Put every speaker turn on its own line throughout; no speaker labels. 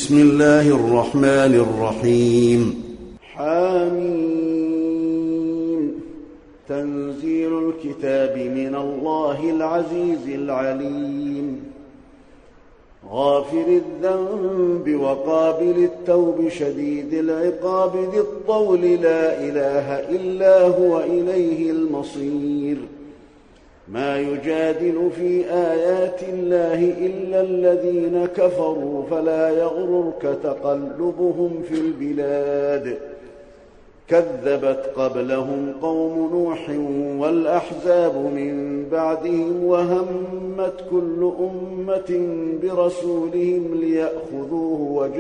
بسم الله الرحمن الرحيم.
حميم. تنزيل الكتاب من الله العزيز العليم، غافر الذنب وقابل التوب شديد العقاب ذي الطول لا إله إلا هو إليه المصير. ما يجادل في آيات الله إلا الذين كفروا فلا يغررك تقلبهم في البلاد. كذبت قبلهم قوم نوح والأحزاب من بعدهم وهمت كل أمة برسولهم ليأخذوه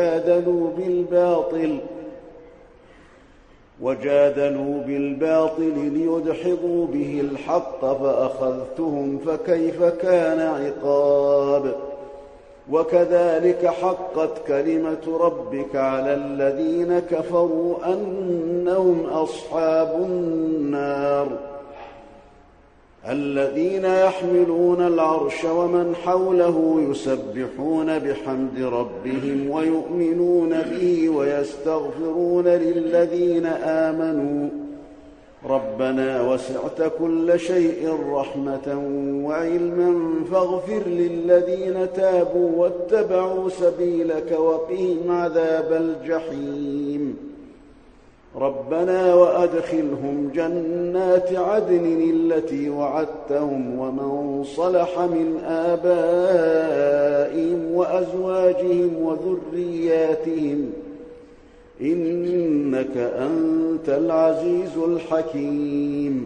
وجادلوا بالباطل ليدحضوا به الحق فأخذتهم فكيف كان عقاب. وكذلك حقت كلمة ربك على الذين كفروا أنهم أصحاب النار. الذين يحملون العرش ومن حوله يسبحون بحمد ربهم ويؤمنون به ويستغفرون للذين آمنوا ربنا وسعت كل شيء رحمة وعلما فاغفر للذين تابوا واتبعوا سبيلك وقهم عذاب الجحيم. ربنا وأدخلهم جنات عدن التي وعدتهم ومن صلح من آبائهم وأزواجهم وذرياتهم إنك أنت العزيز الحكيم.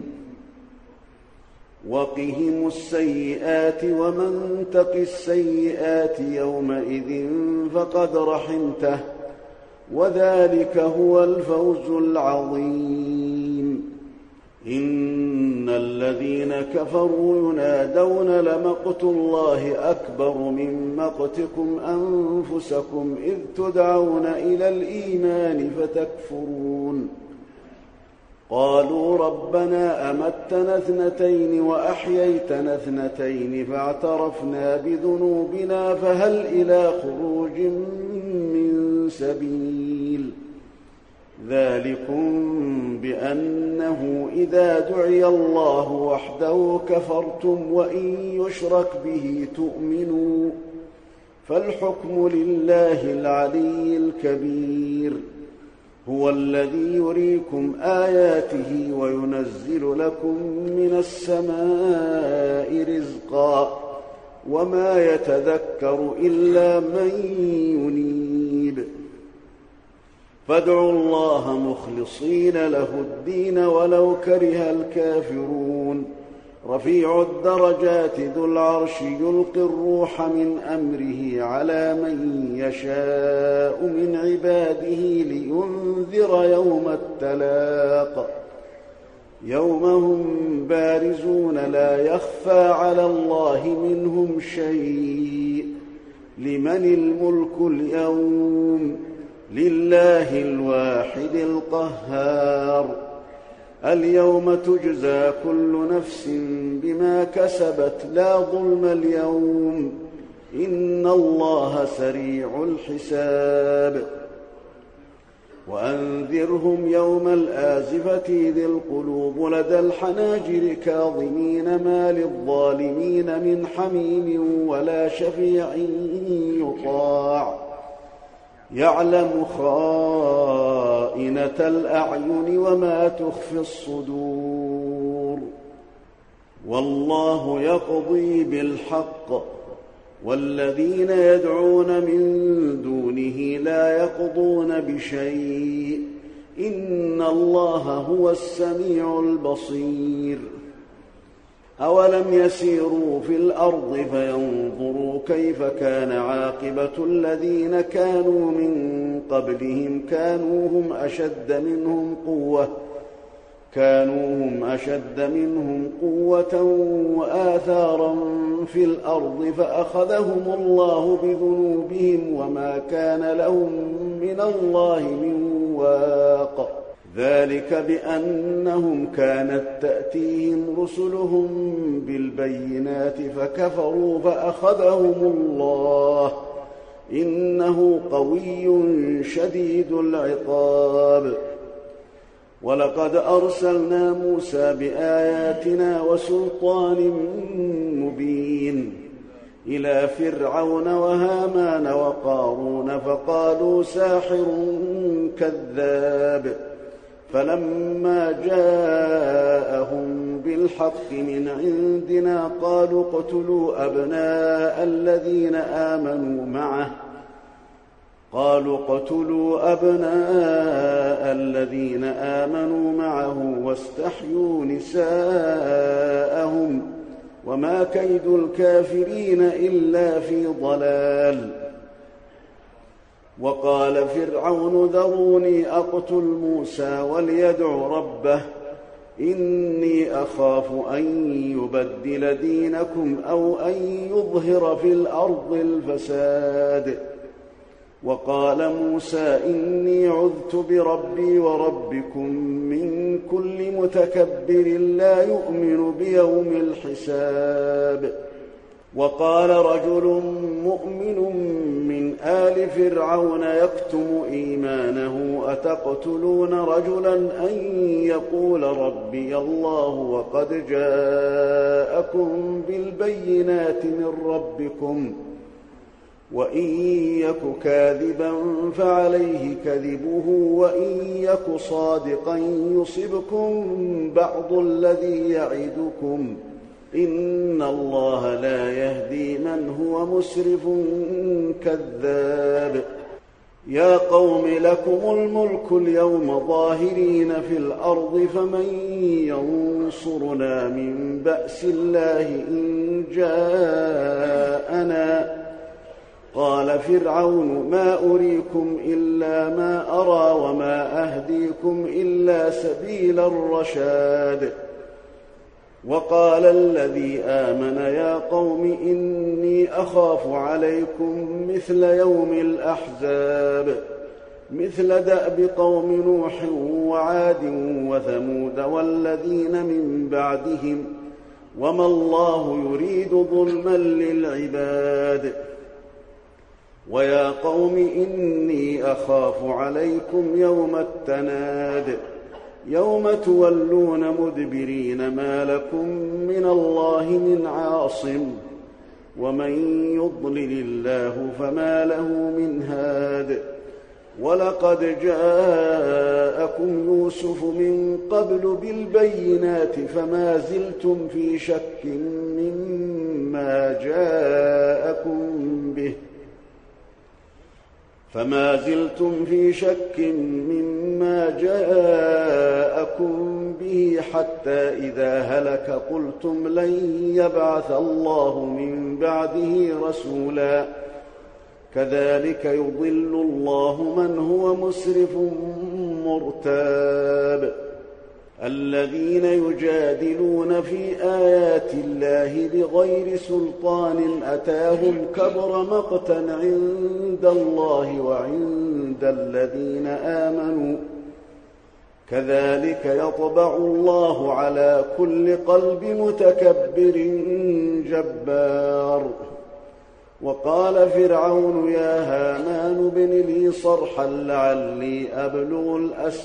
وقهم السيئات ومن تق السيئات يومئذ فقد رحمته وذلك هو الفوز العظيم. إن الذين كفروا ينادون لمقت الله أكبر من مقتكم أنفسكم إذ تدعون إلى الإيمان فتكفرون. قالوا ربنا أمتنا 2 وأحييتنا 2 فاعترفنا بذنوبنا فهل إلى خروج من سبيل. ذلكم بأنه إذا دعي الله وحده كفرتم وإن يشرك به تؤمنوا فالحكم لله العلي الكبير. هو الذي يريكم آياته وينزل لكم من السماء رزقا وما يتذكر إلا من ينيب. فادعوا الله مخلصين له الدين ولو كره الكافرون. رفيع الدرجات ذو العرش يلقي الروح من أمره على من يشاء من عباده لينذر يوم التلاق. يوم هم بارزون لا يخفى على الله منهم شيء. لمن الملك اليوم؟ لله الواحد القهار. اليوم تجزى كل نفس بما كسبت لا ظلم اليوم إن الله سريع الحساب. وأنذرهم يوم الآزفة إذ القلوب لدى الحناجر كاظمين ما للظالمين من حميم ولا شفيع يطاع. يعلم خائنة الأعين وما تخفي الصدور. والله يقضي بالحق والذين يدعون من دونه لا يقضون بشيء إن الله هو السميع البصير. أولم يسيروا في الأرض فينظروا كيف كان عاقبة الذين كانوا من قبلهم كانوا هم أشد منهم قوة وآثارا في الأرض فأخذهم الله بذنوبهم وما كان لهم من الله من واق. ذلك بأنهم كانت تأتيهم رسلهم بالبينات فكفروا فأخذهم الله إن إنه قوي شديد العقاب. ولقد أرسلنا موسى بآياتنا وسلطان مبين إلى فرعون وهامان وقارون فقالوا ساحر كذاب. فلما جاءهم بالحق من عندنا قالوا اقتلوا أبناء الذين آمنوا معه واستحيوا نساءهم وما كيد الكافرين إلا في ضلال. وقال فرعون ذروني أقتل موسى وليدع ربه إني أخاف أن يبدل دينكم أو أن يظهر في الأرض الفساد. وقال موسى إني عذت بربي وربكم من كل متكبر لا يؤمن بيوم الحساب. وقال رجل مؤمن من آل فرعون يكتم إيمانه أتقتلون رجلا أن يقول ربي الله وقد جاءكم بالبينات من ربكم وإن يك كاذبا فعليه كذبه وإن يك صادقا يصبكم بعض الذي يعدكم إن الله لا يهدي من هو مسرف كذاب. يا قوم لكم الملك اليوم ظاهرين في الأرض فمن ينصرنا من بأس الله إن جاءنا. قال فرعون ما أريكم إلا ما أرى وما أهديكم إلا سبيل الرشاد. وقال الذي آمن يا قوم إني أخاف عليكم مثل يوم الأحزاب مثل دأب قوم نوح وعاد وثمود والذين من بعدهم وما الله يريد ظلما للعباد. ويا قوم إني أخاف عليكم يوم التناد يوم تولون مدبرين ما لكم من الله من عاصم ومن يضلل الله فما له من هاد. ولقد جاءكم يوسف من قبل بالبينات فما زلتم في شك مما جاءكم به حتى إذا هلك قلتم لن يبعث الله من بعده رسولا كذلك يضل الله من هو مسرف مرتاب. الذين يجادلون في آيات الله بغير سلطان أتاهم كبر مقتا عند الله وعند الذين آمنوا كذلك يطبع الله على كل قلب متكبر جبار. وقال فرعون يا هامان ابن لي صرحا لعلي أبلغ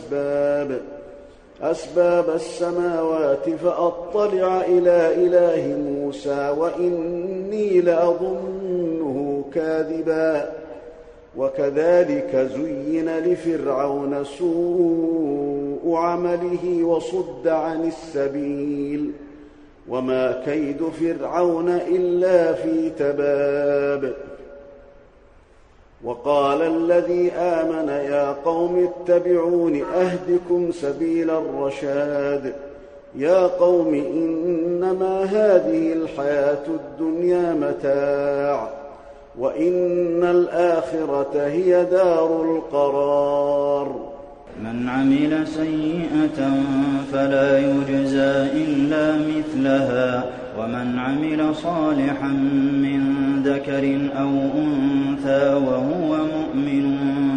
أسباب السماوات فأطلع إلى إله موسى وإني لأظنه كاذبا. وكذلك زين لفرعون سوء عمله وصد عن السبيل وما كيد فرعون إلا في تباب. وقال الذي آمن يا قوم اتبعون أهدكم سبيل الرشاد. يا قوم إنما هذه الحياة الدنيا متاع وإن الآخرة هي دار القرار.
من عمل سيئة فلا يجزى إلا مثلها ومن عمل صالحا من ذكر أو أنثى وهو مؤمن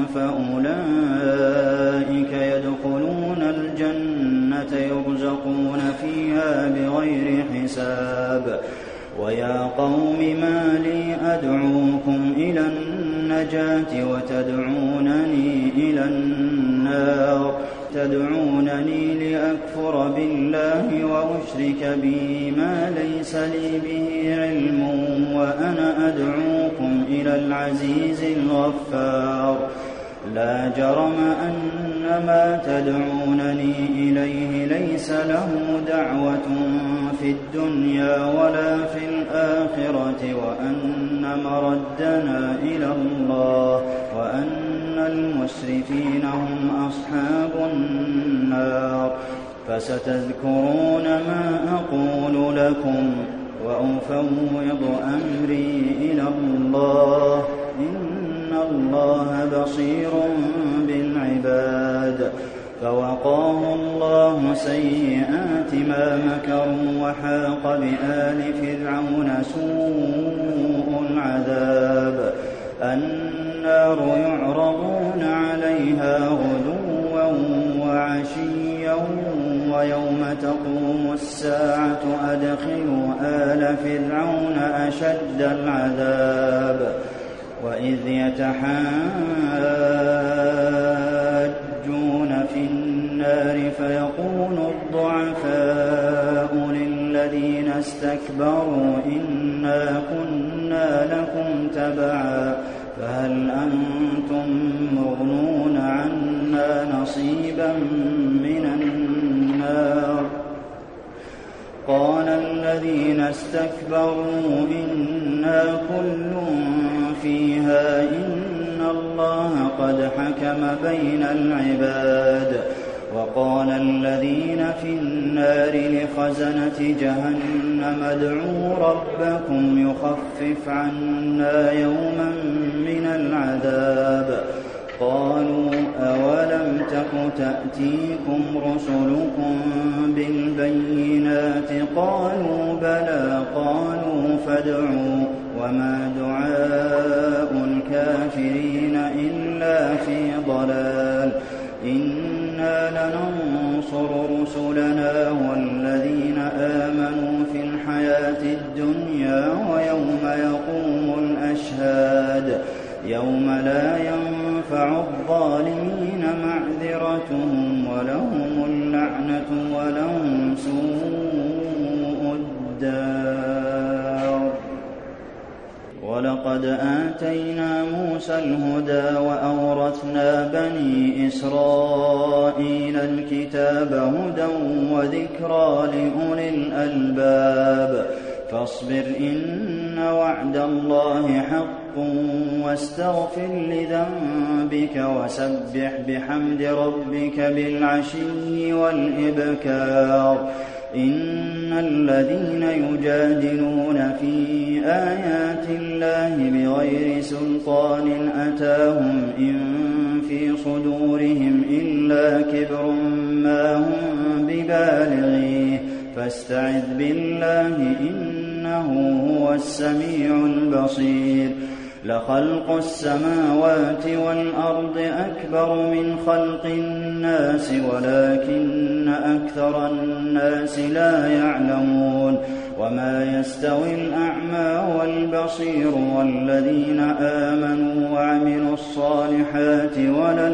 فأولئك يدخلون الجنة يرزقون فيها بغير حساب. ويا قوم ما لي أدعوكم إلى النجاة وتدعونني إلى النار تدعونني لأكفر بالله وأشرك به ما ليس لي به علم وأنا أدعوكم إلى العزيز الغفار لا جرم أن ما تدعونني إليه ليس له دعوة في الدنيا ولا في الآخرة وأن مردنا إلى الله وأن المسرفين هم أصحاب النار فستذكرون ما أقول لكم وأفوض أمري إلى الله إن الله بصير بالعباد فوقاه الله سيئات ما مكروا وحاق بآل فرعون سوء العذاب النار يعرضون عليها غدوا وعشيا ويوم تقوم الساعة أدخلوا آل فرعون أشد العذاب وإذ يتحاجون في النار فيقول الضعفاء للذين استكبروا إنا كنا لكم تبعا فهل أنتم مغنون عنا نصيبا من النار قال الذين استكبروا إنا كل فيها إن الله قد حكم بين العباد وقال الذين في النار لخزنة جهنم ادعوا ربكم يخفف عنا يوما من العذاب قالوا أولم تك تأتيكم رسلكم بالبينات قالوا بلى قالوا فادعوا وما دعاء الكافرين إلا في ضلال إنا لننصر رسلنا والذين آمنوا في الحياة الدنيا ويوم يقوم الأشهاد يوم لا ينفع الظالمين معذرتهم ولهم اللعنة ولهم سوء الدار ولقد آتينا موسى الهدى وأورثنا بني إسرائيل الكتاب هدى وذكرى لأولي الألباب فاصبر إن وعد الله حق واستغفر لذنبك وسبح بحمد ربك بالعشي والإبكار إن الذين يجادلون في آيات الله بغير سلطان أتاهم إن في صدورهم إلا كبر ما هم ببالغيه فاستعذ بالله إنه هو السميع البصير لخلق السماوات والأرض أكبر من خلق الناس ولكن أكثر الناس لا يعلمون وما يستوي الأعمى والبصير والذين آمنوا وعملوا الصالحات ولا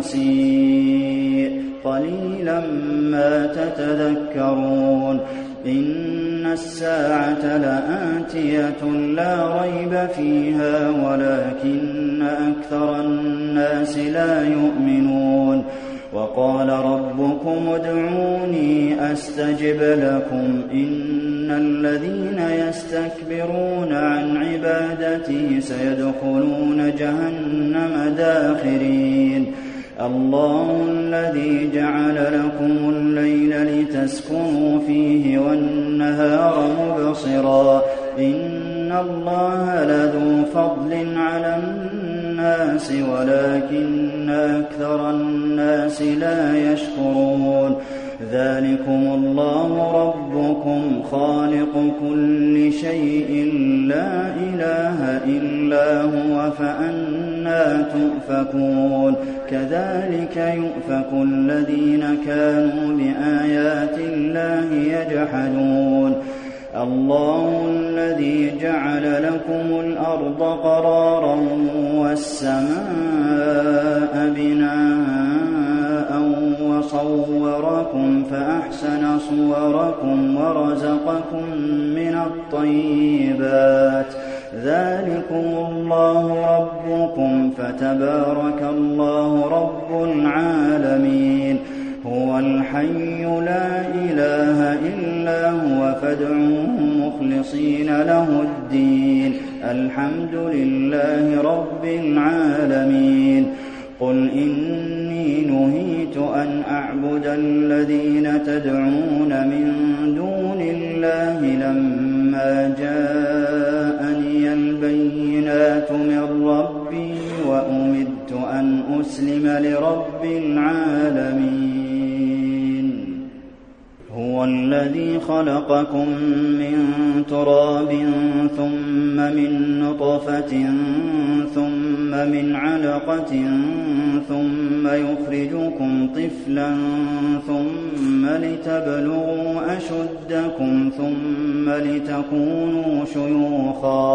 المسيء قليلا ما تتذكرون إن الساعة لآتية لا ريب فيها ولكن أكثر الناس لا يؤمنون وقال ربكم ادعوني أستجب لكم إن الذين يستكبرون عن عبادتي سيدخلون جهنم داخرين الله الذي جعل لكم الليل لتسكنوا فيه والنهار مبصرا إن الله لذو فضل على الناس ولكن أكثر الناس لا يشكرون ذلكم الله ربكم خالق كل شيء لا إله إلا هو فأنى تؤفكون كذلك يؤفك الذين كانوا بآيات الله يجحدون الله الذي جعل لكم الأرض قرارا والسماء وَرَزَقَكُم مِّنَ الطَّيِّبَاتِ ۚ ذَٰلِكُمُ اللَّهُ رَبُّكُمْ فَتَبَارَكَ اللَّهُ رَبُّ الْعَالَمِينَ هُوَ الْحَيُّ لَا إِلَٰهَ إِلَّا هُوَ فَادْعُوهُ مُخْلِصِينَ لَهُ الدِّينَ الْحَمْدُ لِلَّهِ رَبِّ الْعَالَمِينَ قُلْ إِنِّي نُهِيتُ أَنْ أَعْبُدَ الَّذِينَ تَدْعُونَ مِن دُونِ اللَّهِ لَمَّا جَاءَنِيَ الْبَيِّنَاتُ مِن رَّبِّي وَأُمِرْتُ أَنْ أُسْلِمَ لِرَبِّ الْعَالَمِينَ هُوَ الَّذِي خَلَقَكُم مِّن تُرَابٍ ثُمَّ مِن نُّطْفَةٍ ثُمَّ مِنْ عَلَقَةٍ ثُمَّ يُخْرِجُكُمْ طِفْلًا ثُمَّ لِتَبْلُغُوا أَشُدَّكُمْ ثُمَّ لِتَكُونُوا شُيُوخًا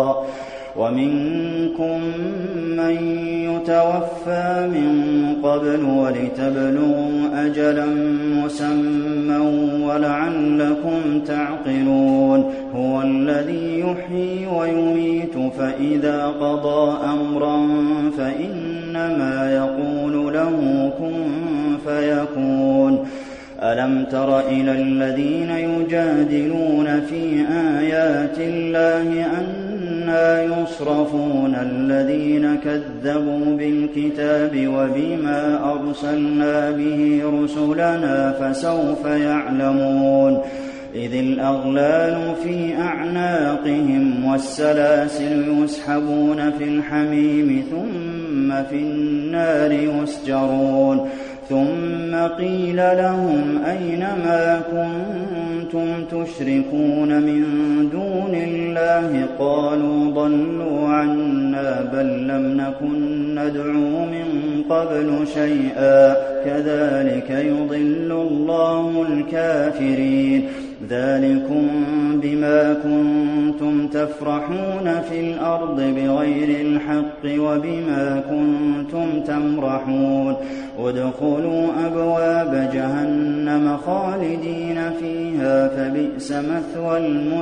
وَمِنكُم مَّن يُتَوَفَّىٰ مِن قَبْلُ وَلِتَبْلُغُوا أَجَلًا مُّسَمًّى وَلَعَلَّكُمْ تَعْقِلُونَ هُوَ الَّذِي يُحْيِي وَيُمِيتُ فَإِذَا قَضَىٰ أَمْرًا فَإِنَّمَا يَقُولُ لَهُ كُن فَيَكُونُ أَلَمْ تَرَ إِلَى الَّذِينَ يُجَادِلُونَ فِي آيَاتِ اللَّهِ أَنَّىٰ يُصْرَفُونَ الَّذِينَ كَذَّبُوا بِالْكِتَابِ وَبِمَا أَرْسَلْنَا بِهِ رُسُلَنَا فَسَوْفَ يَعْلَمُونَ إِذِ الْأَغْلَالُ فِي أَعْنَاقِهِمْ وَالسَّلَاسِلُ يُسْحَبُونَ فِي الْحَمِيمِ ثُمَّ فِي النَّارِ يُسْجَرُونَ ثُمَّ قِيلَ لَهُمْ أَيْنَ مَا كُنتُمْ تُشْرِكُونَ مِن دُونِ اللَّهِ قَالُوا ضَلُّوا عَنَّا بَل لَّمْ نَكُن نَّدْعُو مِن قَبْلُ شَيْئًا كَذَٰلِكَ يُضِلُّ اللَّهُ الْكَافِرِينَ ذَٰلِكُم بِمَا كُنتُمْ تَفْرَحُونَ فِي الْأَرْضِ بِغَيْرِ الْحَقِّ وَبِمَا كُنتُمْ تَمْرَحُونَ ادْخُلُوا أَبْوَابَ جَهَنَّمَ خَالِدِينَ فِيهَا فَبِئْسَ مَثْوَى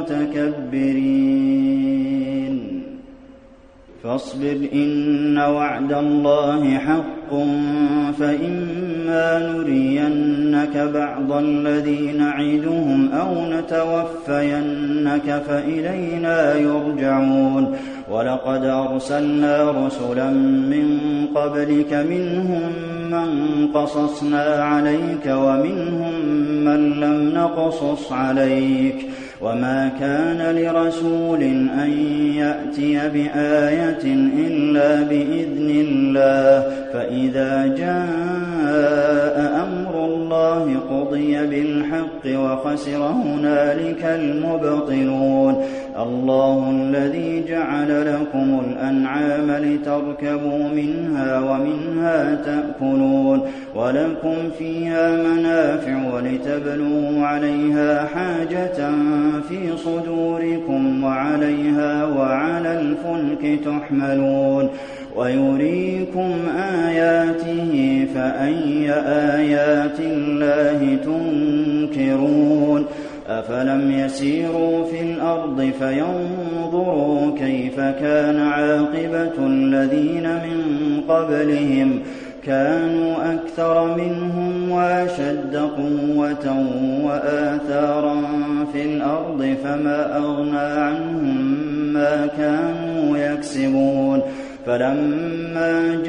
الْمُتَكَبِّرِينَ فاصبر إن وعد الله حق فإما نرينك بعض الذي نعدهم أو نتوفينك فإلينا يرجعون ولقد أرسلنا رسلا من قبلك منهم من قصصنا عليك ومنهم من لم نقصص عليك وما كان لرسول أن يأتي بآية إلا بإذن الله فإذا جاء أمر الله قضي بالحق وخسر هنالك المبطلون الله الذي جعل لكم الأنعام لتركبوا منها ومنها تأكلون ولكم فيها منافع ولتبلغوا عليها حاجة في صدوركم وعليها وعلى الفلك تحملون ويريكم آياته فأي آيات الله تنكرون أفلم يسيروا في الأرض فينظروا كيف كان عاقبة الذين من قبلهم كانوا أكثر منهم وأشد قوة وآثارا في الأرض فما أغنى عنهم ما كانوا يكسبون فلما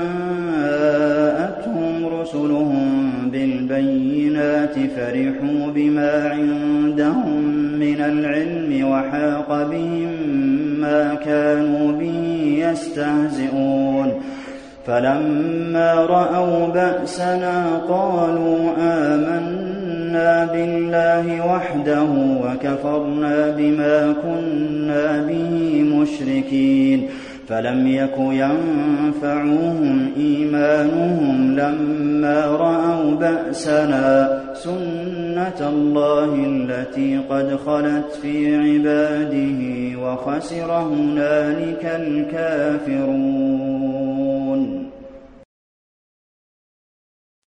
جاءتهم رسلهم بالبينات فرحوا بما عندهم من العلم وحاق بهم ما كانوا به يستهزئون فلما رأوا بأسنا قالوا آمنا بالله وحده وكفرنا بما كنا به مشركين فلم يك ينفعهم إيمانهم لما رأوا بأسنا سنة الله التي قد خلت في عباده وخسر هنالك الكافرون